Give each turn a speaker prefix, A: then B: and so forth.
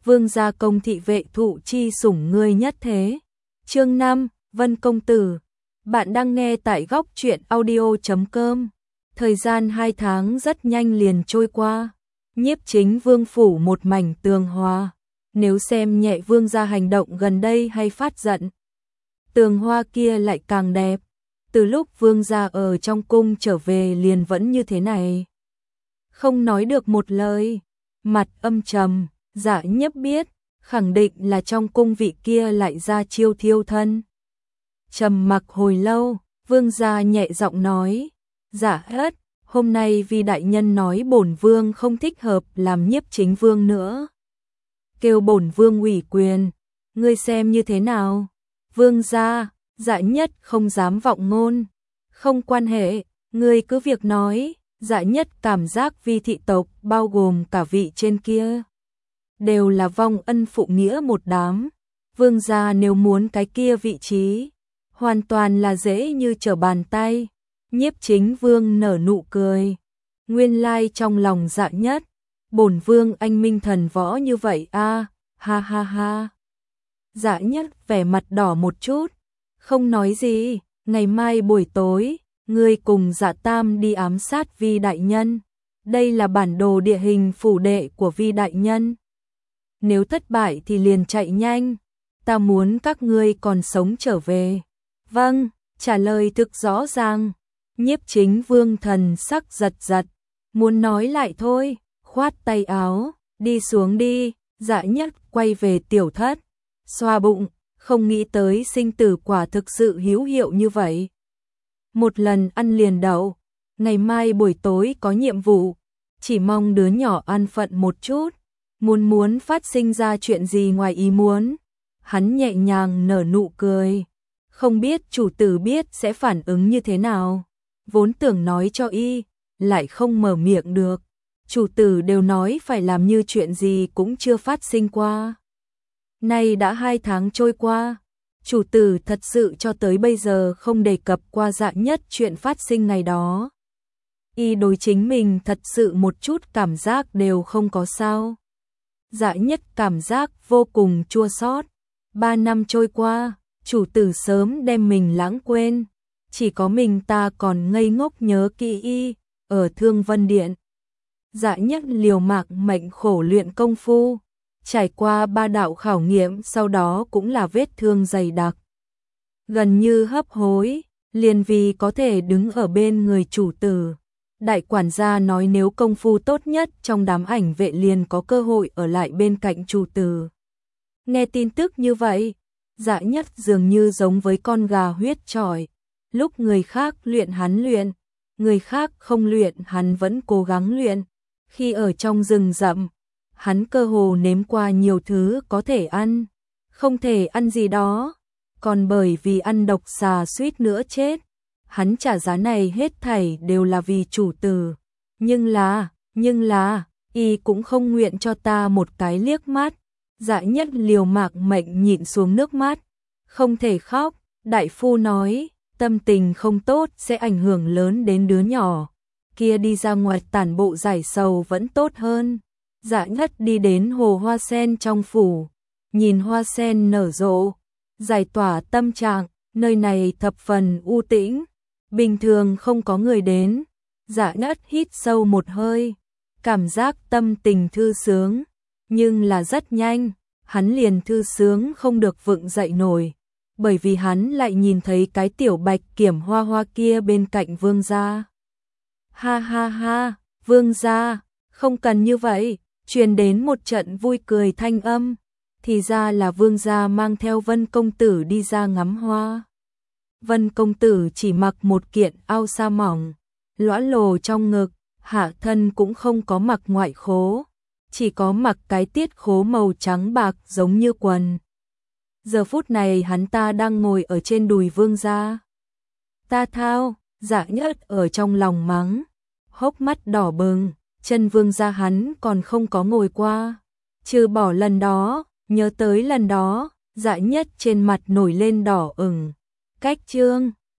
A: vương gia công thị vệ thụ chi sủng ngươi nhất thế. Chương 5, Vân công tử. Bạn đang nghe tại góc truyện audio.com. Thời gian 2 tháng rất nhanh liền trôi qua. Nhiếp chính vương phủ một mảnh tường hòa. Nếu xem nhẹ vương gia hành động gần đây hay phát giận, tường hoa kia lại càng đẹp. Từ lúc vương gia ở trong cung trở về liền vẫn như thế này. Không nói được một lời, mặt âm trầm, Dạ Nhiếp biết, khẳng định là trong cung vị kia lại ra chiêu thiêu thân. Trầm mặc hồi lâu, vương gia nhẹ giọng nói, Dạ Hất, hôm nay vì đại nhân nói bổn vương không thích hợp làm nhiếp chính vương nữa. Kêu bổn vương ủy quyền, ngươi xem như thế nào? Vương gia, Dạ Nhất không dám vọng ngôn. Không quan hệ, ngươi cứ việc nói. Dạ Nhất cảm giác vi thị tộc bao gồm cả vị trên kia đều là vong ân phụ nghĩa một đám. Vương gia nếu muốn cái kia vị trí, hoàn toàn là dễ như trở bàn tay. Nhiếp chính vương nở nụ cười. Nguyên lai trong lòng Dạ Nhất, bổn vương anh minh thần võ như vậy a, ha ha ha. Dạ Nhất vẻ mặt đỏ một chút, không nói gì. Ngày mai buổi tối, ngươi cùng Dạ Tam đi ám sát Vi đại nhân. Đây là bản đồ địa hình phủ đệ của Vi đại nhân. Nếu thất bại thì liền chạy nhanh. Ta muốn các ngươi còn sống trở về. Vâng, trả lời thực rõ ràng. Nhiếp chính vương thần sắc giật giật. Muốn nói lại thôi, khoát tay áo, đi xuống đi. Dạ Nhất quay về tiểu thất, xoa bụng, không nghĩ tới sinh tử quả thực sự hữu hiệu như vậy. Một lần ăn liền đậu, ngày mai buổi tối có nhiệm vụ, chỉ mong đứa nhỏ an phận một chút, muốn phát sinh ra chuyện gì ngoài ý muốn. Hắn nhẹ nhàng nở nụ cười, không biết chủ tử biết sẽ phản ứng như thế nào, vốn tưởng nói cho y, lại không mở miệng được. Chủ tử đều nói phải làm như chuyện gì cũng chưa phát sinh qua. Nay đã 2 tháng trôi qua, chủ tử thật sự cho tới bây giờ không đề cập qua Dạ Nhất chuyện phát sinh ngày đó. Y đối chính mình thật sự một chút cảm giác đều không có sao. Dạ Nhất cảm giác vô cùng chua xót. 3 năm trôi qua, chủ tử sớm đem mình lãng quên. Chỉ có mình ta còn ngây ngốc nhớ kỹ y, ở Thương Vân Điện. Dạ Nhất liều mạng mệnh khổ luyện công phu. Trải qua 3 đạo khảo nghiệm sau đó cũng là vết thương dày đặc. Gần như hấp hối, liền vì có thể đứng ở bên người chủ tử. Đại quản gia nói nếu công phu tốt nhất trong đám ảnh vệ liền có cơ hội ở lại bên cạnh chủ tử. Nghe tin tức như vậy, Dạ Nhất dường như giống với con gà huyết chọi. Lúc người khác luyện hắn luyện, người khác không luyện hắn vẫn cố gắng luyện. Khi ở trong rừng rậm, hắn cơ hồ nếm qua nhiều thứ có thể ăn, không thể ăn gì đó, còn bởi vì ăn độc xà suýt nữa chết. Hắn trả giá này hết thảy đều là vì chủ tử. Nhưng là, y cũng không nguyện cho ta một cái liếc mắt. Dạ Nhất liều mạng mệnh nhịn xuống nước mắt. Không thể khóc, đại phu nói, tâm tình không tốt sẽ ảnh hưởng lớn đến đứa nhỏ. Kia đi ra ngoài tản bộ giải sầu vẫn tốt hơn. Dạ Nhất đi đến hồ hoa sen trong phủ, nhìn hoa sen nở rộ, giải tỏa tâm trạng, nơi này thập phần u tĩnh, bình thường không có người đến. Dạ Nhất hít sâu một hơi, cảm giác tâm tình thư sướng, nhưng là rất nhanh, hắn liền thư sướng không được vựng dậy nổi, bởi vì hắn lại nhìn thấy cái tiểu bạch kiểm hoa hoa kia bên cạnh vương gia. Ha ha ha, vương gia, không cần như vậy. Truyền đến một trận vui cười thanh âm, thì ra là vương gia mang theo Vân công tử đi ra ngắm hoa. Vân công tử chỉ mặc một kiện áo sa mỏng, lõa lồ trong ngực, hạ thân cũng không có mặc ngoại khố, chỉ có mặc cái tiết khố màu trắng bạc giống như quần. Giờ phút này hắn ta đang ngồi ở trên đùi vương gia. Ta thao, Dạ Nhất ở trong lòng mắng, hốc mắt đỏ bừng. Chân vương gia hắn còn không có ngồi qua, trừ bỏ lần đó, nhớ tới lần đó, Dạ Nhất trên mặt nổi lên đỏ ửng. Cách chương